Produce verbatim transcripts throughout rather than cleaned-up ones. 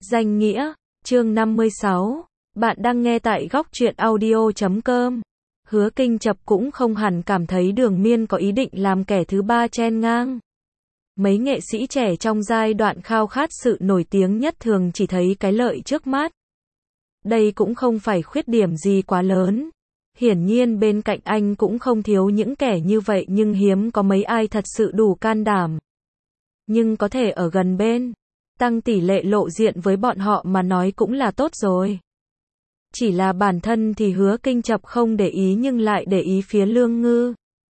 Danh nghĩa, chương năm mươi sáu. Bạn đang nghe tại góc truyện audio chấm com. Hứa Kinh Chập cũng không hẳn cảm thấy Đường Miên có ý định làm kẻ thứ ba chen ngang. Mấy nghệ sĩ trẻ trong giai đoạn khao khát sự nổi tiếng nhất thường chỉ thấy cái lợi trước mắt. Đây cũng không phải khuyết điểm gì quá lớn. Hiển nhiên bên cạnh anh cũng không thiếu những kẻ như vậy, nhưng hiếm có mấy ai thật sự đủ can đảm. Nhưng có thể ở gần bên, tăng tỷ lệ lộ diện với bọn họ mà nói cũng là tốt rồi. Chỉ là bản thân thì Hứa Kinh Chập không để ý nhưng lại để ý phía Lương Ngư.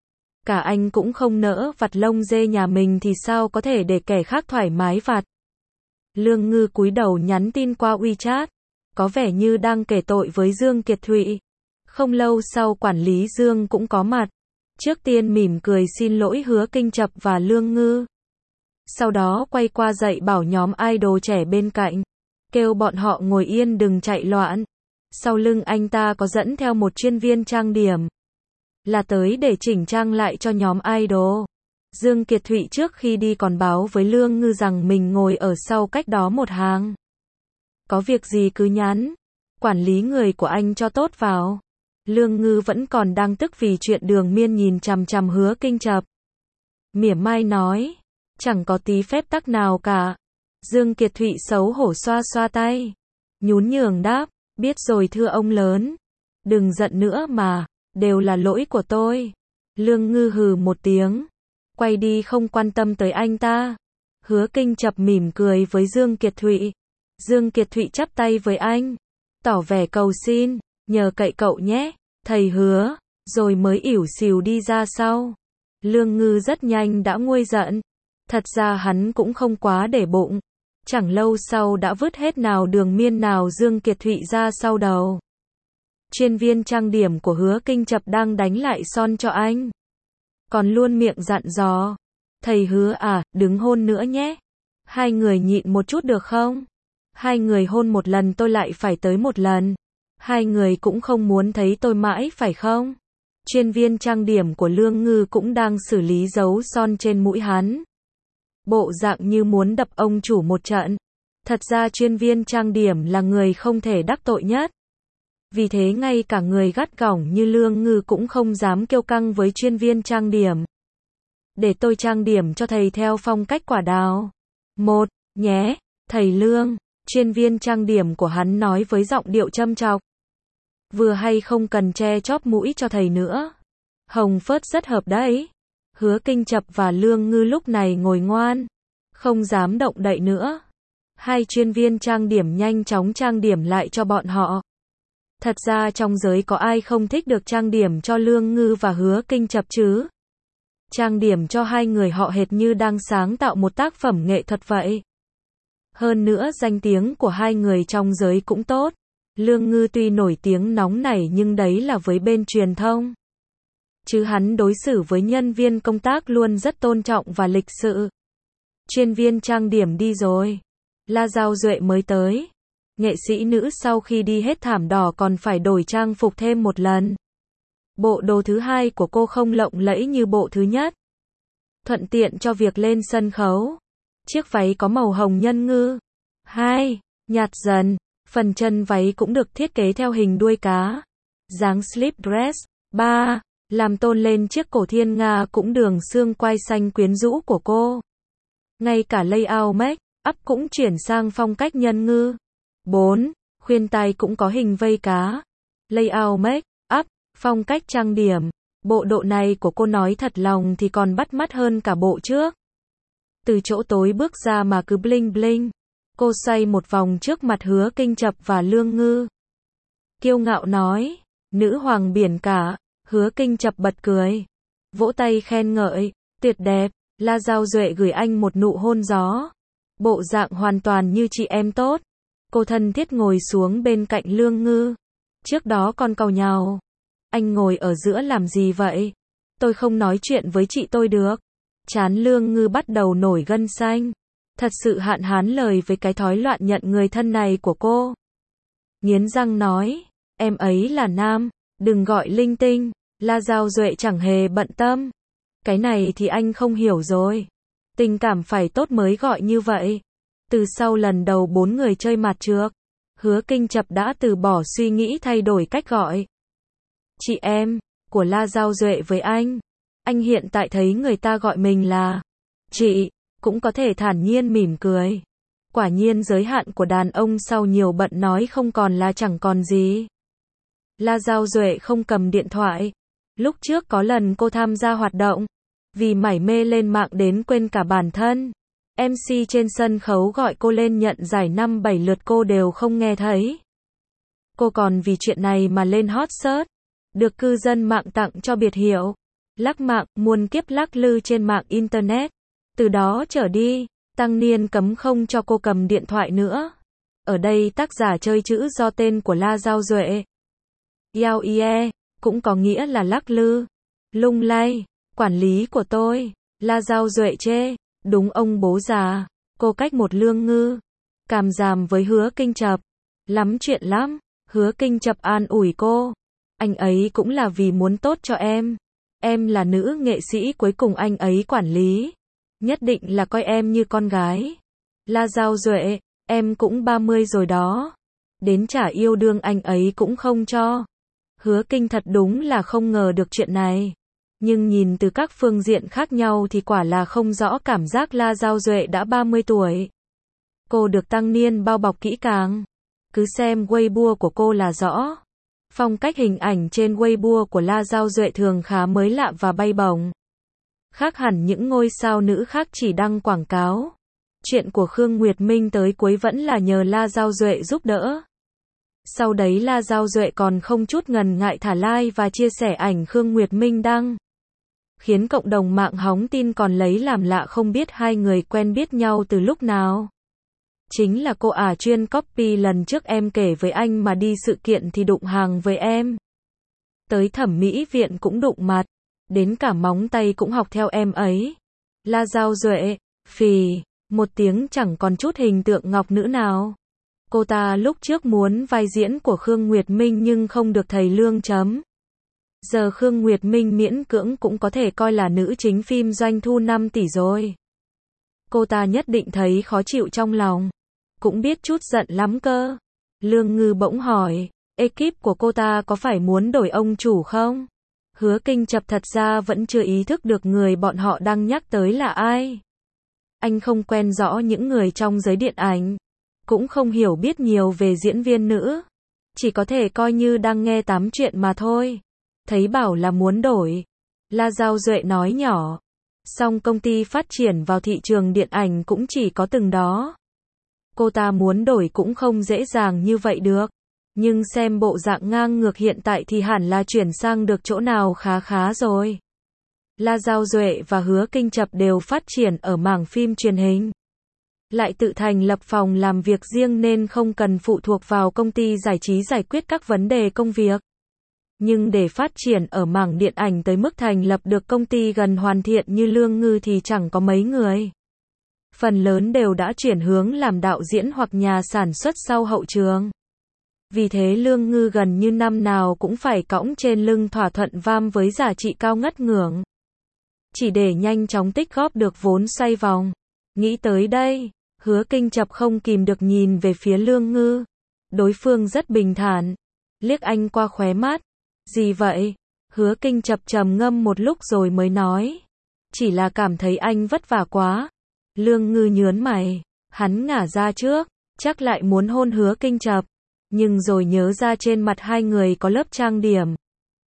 Cả anh cũng không nỡ vặt lông dê nhà mình thì sao có thể để kẻ khác thoải mái vặt. Lương Ngư cúi đầu nhắn tin qua WeChat, có vẻ như đang kể tội với Dương Kiệt Thụy. Không lâu sau quản lý Dương cũng có mặt. Trước tiên mỉm cười xin lỗi Hứa Kinh Chập và Lương Ngư. Sau đó quay qua dạy bảo nhóm idol trẻ bên cạnh, kêu bọn họ ngồi yên đừng chạy loạn. Sau lưng anh ta có dẫn theo một chuyên viên trang điểm, là tới để chỉnh trang lại cho nhóm idol. Dương Kiệt Thụy trước khi đi còn báo với Lương Ngư rằng mình ngồi ở sau cách đó một hàng. Có việc gì cứ nhắn, quản lý người của anh cho tốt vào. Lương Ngư vẫn còn đang tức vì chuyện Đường Miên nhìn chằm chằm Hứa Kinh Chập. Mỉa mai nói, chẳng có tí phép tắc nào cả. Dương Kiệt Thụy xấu hổ xoa xoa tay, nhún nhường đáp, biết rồi thưa ông lớn. Đừng giận nữa mà, đều là lỗi của tôi. Lương Ngư hừ một tiếng, quay đi không quan tâm tới anh ta. Hứa Kinh Chập mỉm cười với Dương Kiệt Thụy. Dương Kiệt Thụy chắp tay với anh, tỏ vẻ cầu xin, nhờ cậy cậu nhé, thầy Hứa, rồi mới ỉu xìu đi ra sau. Lương Ngư rất nhanh đã nguôi giận. Thật ra hắn cũng không quá để bụng. Chẳng lâu sau đã vứt hết nào Đường Miên nào Dương Kiệt Thụy ra sau đầu. Chuyên viên trang điểm của Hứa Kinh Chập đang đánh lại son cho anh, còn luôn miệng dặn dò, thầy Hứa à, đừng hôn nữa nhé. Hai người nhịn một chút được không? Hai người hôn một lần tôi lại phải tới một lần. Hai người cũng không muốn thấy tôi mãi phải không? Chuyên viên trang điểm của Lương Ngư cũng đang xử lý dấu son trên mũi hắn. Bộ dạng như muốn đập ông chủ một trận. Thật ra chuyên viên trang điểm là người không thể đắc tội nhất. Vì thế ngay cả người gắt gỏng như Lương Ngư cũng không dám kiêu căng với chuyên viên trang điểm. Để tôi trang điểm cho thầy theo phong cách quả đào. Một, nhé, thầy Lương. Chuyên viên trang điểm của hắn nói với giọng điệu châm chọc. Vừa hay không cần che chóp mũi cho thầy nữa. Hồng phớt rất hợp đấy. Hứa Kinh Chập và Lương Ngư lúc này ngồi ngoan, không dám động đậy nữa. Hai chuyên viên trang điểm nhanh chóng trang điểm lại cho bọn họ. Thật ra trong giới có ai không thích được trang điểm cho Lương Ngư và Hứa Kinh Chập chứ? Trang điểm cho hai người họ hệt như đang sáng tạo một tác phẩm nghệ thuật vậy. Hơn nữa danh tiếng của hai người trong giới cũng tốt. Lương Ngư tuy nổi tiếng nóng nảy nhưng đấy là với bên truyền thông. Chứ hắn đối xử với nhân viên công tác luôn rất tôn trọng và lịch sự. Chuyên viên trang điểm đi rồi. La Giao Duệ mới tới. Nghệ sĩ nữ sau khi đi hết thảm đỏ còn phải đổi trang phục thêm một lần. Bộ đồ thứ hai của cô không lộng lẫy như bộ thứ nhất. Thuận tiện cho việc lên sân khấu. Chiếc váy có màu hồng nhân ngư. Hai, nhạt dần. Phần chân váy cũng được thiết kế theo hình đuôi cá. Dáng slip dress. Ba, làm tôn lên chiếc cổ thiên nga cũng đường xương quai xanh quyến rũ của cô. Ngay cả layout make up cũng chuyển sang phong cách nhân ngư. Bốn, khuyên tai cũng có hình vây cá. Layout make up, phong cách trang điểm. Bộ độ này của cô nói thật lòng thì còn bắt mắt hơn cả bộ trước. Từ chỗ tối bước ra mà cứ bling bling. Cô xoay một vòng trước mặt Hứa Kinh Chập và Lương Ngư. Kiêu ngạo nói, nữ hoàng biển cả. Hứa Kinh Chập bật cười, vỗ tay khen ngợi, tuyệt đẹp. La Giao Duệ gửi anh một nụ hôn gió. Bộ dạng hoàn toàn như chị em tốt. Cô thân thiết ngồi xuống bên cạnh Lương Ngư. Trước đó còn càu nhàu. Anh ngồi ở giữa làm gì vậy? Tôi không nói chuyện với chị tôi được. Trán Lương Ngư bắt đầu nổi gân xanh. Thật sự hạn hán lời với cái thói loạn nhận người thân này của cô. Nghiến răng nói, em ấy là nam, đừng gọi linh tinh. La Giao Duệ chẳng hề bận tâm. Cái này thì anh không hiểu rồi. Tình cảm phải tốt mới gọi như vậy. Từ sau lần đầu bốn người chơi mặt trược, Hứa Kinh Chập đã từ bỏ suy nghĩ thay đổi cách gọi. Chị em, của La Giao Duệ với anh. Anh hiện tại thấy người ta gọi mình là chị, cũng có thể thản nhiên mỉm cười. Quả nhiên giới hạn của đàn ông sau nhiều bận nói không còn là chẳng còn gì. La Giao Duệ không cầm điện thoại. Lúc trước có lần cô tham gia hoạt động, vì mải mê lên mạng đến quên cả bản thân. em xê trên sân khấu gọi cô lên nhận giải năm bảy lượt cô đều không nghe thấy. Cô còn vì chuyện này mà lên hot search, được cư dân mạng tặng cho biệt hiệu lắc mạng, muôn kiếp lắc lư trên mạng internet. Từ đó trở đi, tăng niên cấm không cho cô cầm điện thoại nữa. Ở đây tác giả chơi chữ do tên của La Giao Duệ. Yao ie, cũng có nghĩa là lắc lư, lung lay. Quản lý của tôi, La Giao Duệ chê, đúng ông bố già, cô cách một lương ngư. Càm ràm với Hứa Kinh Chập, lắm chuyện lắm. Hứa Kinh Chập an ủi cô, anh ấy cũng là vì muốn tốt cho em. Em là nữ nghệ sĩ cuối cùng anh ấy quản lý, nhất định là coi em như con gái. La Giao Duệ, em cũng ba mươi rồi đó. Đến trả yêu đương anh ấy cũng không cho. Hứa Kinh thật đúng là không ngờ được chuyện này. Nhưng nhìn từ các phương diện khác nhau thì quả là không rõ cảm giác La Giao Duệ đã ba mươi tuổi. Cô được tăng niên bao bọc kỹ càng. Cứ xem Weibo của cô là rõ. Phong cách hình ảnh trên Weibo của La Giao Duệ thường khá mới lạ và bay bổng. Khác hẳn những ngôi sao nữ khác chỉ đăng quảng cáo. Chuyện của Khương Nguyệt Minh tới cuối vẫn là nhờ La Giao Duệ giúp đỡ. Sau đấy La Giao Duệ còn không chút ngần ngại thả like và chia sẻ ảnh Khương Nguyệt Minh đăng. Khiến cộng đồng mạng hóng tin còn lấy làm lạ không biết hai người quen biết nhau từ lúc nào. Chính là cô ả chuyên copy lần trước em kể với anh mà đi sự kiện thì đụng hàng với em. Tới thẩm mỹ viện cũng đụng mặt. Đến cả móng tay cũng học theo em ấy. La Giao Duệ, phì, một tiếng chẳng còn chút hình tượng ngọc nữ nào. Cô ta lúc trước muốn vai diễn của Khương Nguyệt Minh nhưng không được thầy lương chấm. Giờ Khương Nguyệt Minh miễn cưỡng cũng có thể coi là nữ chính phim doanh thu năm tỷ rồi. Cô ta nhất định thấy khó chịu trong lòng. Cũng biết chút giận lắm cơ. Lương Ngư bỗng hỏi, ekip của cô ta có phải muốn đổi ông chủ không? Hứa Kinh Chập thật ra vẫn chưa ý thức được người bọn họ đang nhắc tới là ai. Anh không quen rõ những người trong giới điện ảnh. Cũng không hiểu biết nhiều về diễn viên nữ. Chỉ có thể coi như đang nghe tám chuyện mà thôi. Thấy bảo là muốn đổi. La Giao Duệ nói nhỏ. Song công ty phát triển vào thị trường điện ảnh cũng chỉ có từng đó. Cô ta muốn đổi cũng không dễ dàng như vậy được. Nhưng xem bộ dạng ngang ngược hiện tại thì hẳn là chuyển sang được chỗ nào khá khá rồi. La Giao Duệ và Hứa Kinh Chập đều phát triển ở mảng phim truyền hình. Lại tự thành lập phòng làm việc riêng nên không cần phụ thuộc vào công ty giải trí giải quyết các vấn đề công việc. Nhưng để phát triển ở mảng điện ảnh tới mức thành lập được công ty gần hoàn thiện như Lương Ngư thì chẳng có mấy người. Phần lớn đều đã chuyển hướng làm đạo diễn hoặc nhà sản xuất sau hậu trường. Vì thế Lương Ngư gần như năm nào cũng phải cõng trên lưng thỏa thuận vam với giá trị cao ngất ngưỡng. Chỉ để nhanh chóng tích góp được vốn xoay vòng. Nghĩ tới đây, Hứa Kinh Chập không kìm được nhìn về phía Lương Ngư. Đối phương rất bình thản. Liếc anh qua khóe mắt. Gì vậy? Hứa Kinh Chập trầm ngâm một lúc rồi mới nói. Chỉ là cảm thấy anh vất vả quá. Lương Ngư nhớn mày. Hắn ngả ra trước. Chắc lại muốn hôn Hứa Kinh Chập. Nhưng rồi nhớ ra trên mặt hai người có lớp trang điểm.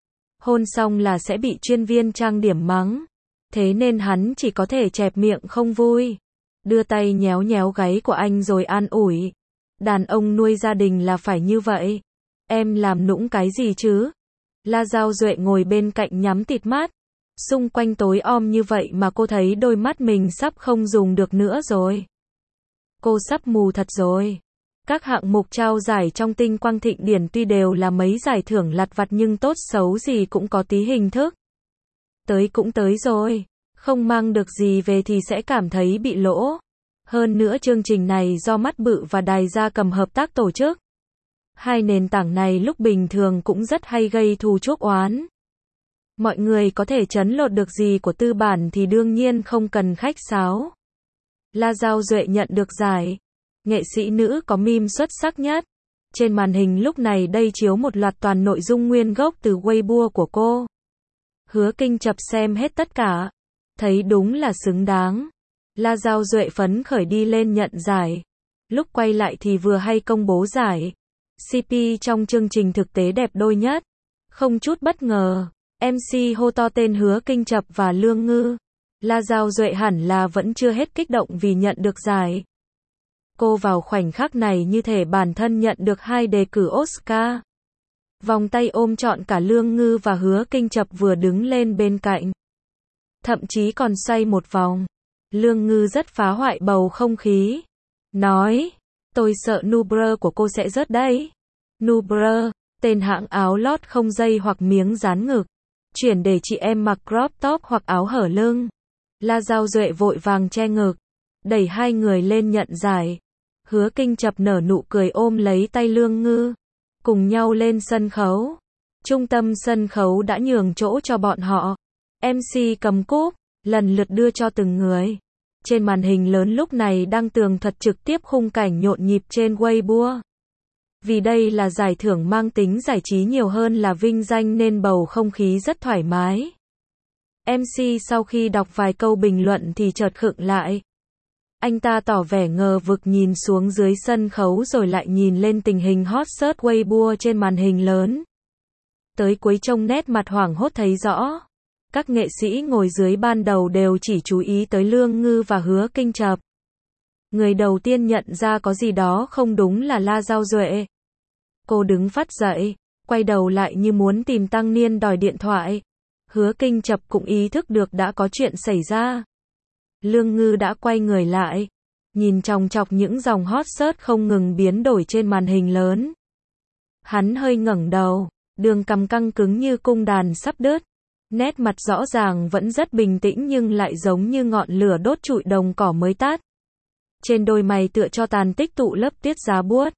Hôn xong là sẽ bị chuyên viên trang điểm mắng. Thế nên hắn chỉ có thể chẹp miệng không vui. Đưa tay nhéo nhéo gáy của anh rồi an ủi. Đàn ông nuôi gia đình là phải như vậy. Em làm nũng cái gì chứ? La Giao Duệ ngồi bên cạnh nhắm tịt mắt. Xung quanh tối om như vậy mà cô thấy đôi mắt mình sắp không dùng được nữa rồi. Cô sắp mù thật rồi. Các hạng mục trao giải trong Tinh Quang Thịnh Điển tuy đều là mấy giải thưởng lặt vặt nhưng tốt xấu gì cũng có tí hình thức. Tới cũng tới rồi. Không mang được gì về thì sẽ cảm thấy bị lỗ. Hơn nữa chương trình này do Mắt Bự và Đài Gia Cầm hợp tác tổ chức. Hai nền tảng này lúc bình thường cũng rất hay gây thù chuốc oán. Mọi người có thể trấn lột được gì của tư bản thì đương nhiên không cần khách sáo. La Giao Duệ nhận được giải. nghệ sĩ nữ có meme xuất sắc nhất. Trên màn hình lúc này đây chiếu một loạt toàn nội dung nguyên gốc từ Weibo của cô. Hứa Kinh Chập xem hết tất cả, thấy đúng là xứng đáng. La Giao Duệ phấn khởi đi lên nhận giải. Lúc quay lại thì vừa hay công bố giải. xê pê trong chương trình thực tế đẹp đôi nhất. Không chút bất ngờ, em xê hô to tên Hứa Kinh Chập và Lương Ngư. La Giao Duệ hẳn là vẫn chưa hết kích động vì nhận được giải. Cô vào khoảnh khắc này như thể bản thân nhận được hai đề cử Oscar. Vòng tay ôm trọn cả Lương Ngư và Hứa Kinh Chập vừa đứng lên bên cạnh. Thậm chí còn xoay một vòng. Lương Ngư rất phá hoại bầu không khí. Nói, tôi sợ Nubre của cô sẽ rớt đấy. Nubre, tên hãng áo lót không dây hoặc miếng dán ngực. Chuyển để chị em mặc crop top hoặc áo hở lưng. La Giao Duệ vội vàng che ngực. Đẩy hai người lên nhận giải. Hứa Kinh Chập nở nụ cười ôm lấy tay Lương Ngư. Cùng nhau lên sân khấu. Trung tâm sân khấu đã nhường chỗ cho bọn họ. em xê cầm cúp, lần lượt đưa cho từng người. Trên màn hình lớn lúc này đang tường thuật trực tiếp khung cảnh nhộn nhịp trên Weibo. Vì đây là giải thưởng mang tính giải trí nhiều hơn là vinh danh nên bầu không khí rất thoải mái. em xê sau khi đọc vài câu bình luận thì chợt khựng lại. Anh ta tỏ vẻ ngờ vực nhìn xuống dưới sân khấu rồi lại nhìn lên tình hình hot search Weibo trên màn hình lớn. Tới cuối trông nét mặt hoảng hốt thấy rõ. Các nghệ sĩ ngồi dưới ban đầu đều chỉ chú ý tới Lương Ngư và Hứa Kinh Chập. Người đầu tiên nhận ra có gì đó không đúng là La Giao Duệ. Cô đứng phắt dậy, quay đầu lại như muốn tìm Tăng Niên đòi điện thoại. Hứa Kinh Chập cũng ý thức được đã có chuyện xảy ra. Lương Ngư đã quay người lại, nhìn chòng chọc những dòng hot search không ngừng biến đổi trên màn hình lớn. Hắn hơi ngẩng đầu, đường cằm căng cứng như cung đàn sắp đứt. Nét mặt rõ ràng vẫn rất bình tĩnh nhưng lại giống như ngọn lửa đốt trụi đồng cỏ mới tắt. Trên đôi mày tựa cho tàn tích tụ lớp tiết giá buốt.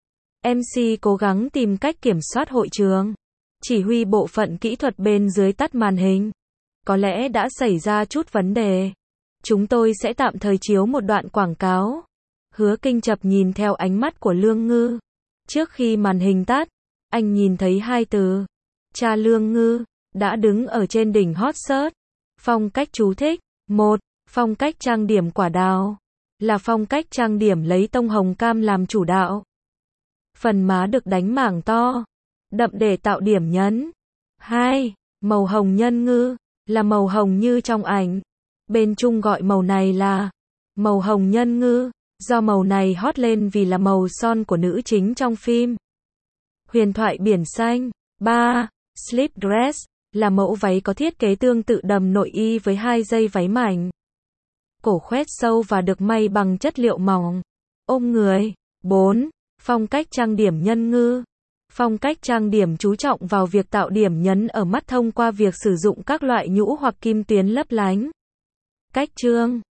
em xê cố gắng tìm cách kiểm soát hội trường. Chỉ huy bộ phận kỹ thuật bên dưới tắt màn hình. Có lẽ đã xảy ra chút vấn đề. Chúng tôi sẽ tạm thời chiếu một đoạn quảng cáo. Hứa Kinh Chập nhìn theo ánh mắt của Lương Ngư. Trước khi màn hình tắt, anh nhìn thấy hai từ. Cha Lương Ngư đã đứng ở trên đỉnh hot search. Phong cách chú thích. một. Phong cách trang điểm quả đào. Là phong cách trang điểm lấy tông hồng cam làm chủ đạo. Phần má được đánh mảng to, đậm để tạo điểm nhấn. hai. Màu hồng nhân ngư. Là màu hồng như trong ảnh. Bên Trung gọi màu này là màu hồng nhân ngư. Do màu này hot lên vì là màu son của nữ chính trong phim Huyền thoại biển xanh. ba. Slip dress. Là mẫu váy có thiết kế tương tự đầm nội y với hai dây váy mảnh. Cổ khoét sâu và được may bằng chất liệu mỏng. Ôm người. bốn. Phong cách trang điểm nhân ngư. Phong cách trang điểm chú trọng vào việc tạo điểm nhấn ở mắt thông qua việc sử dụng các loại nhũ hoặc kim tuyến lấp lánh. Cách trương.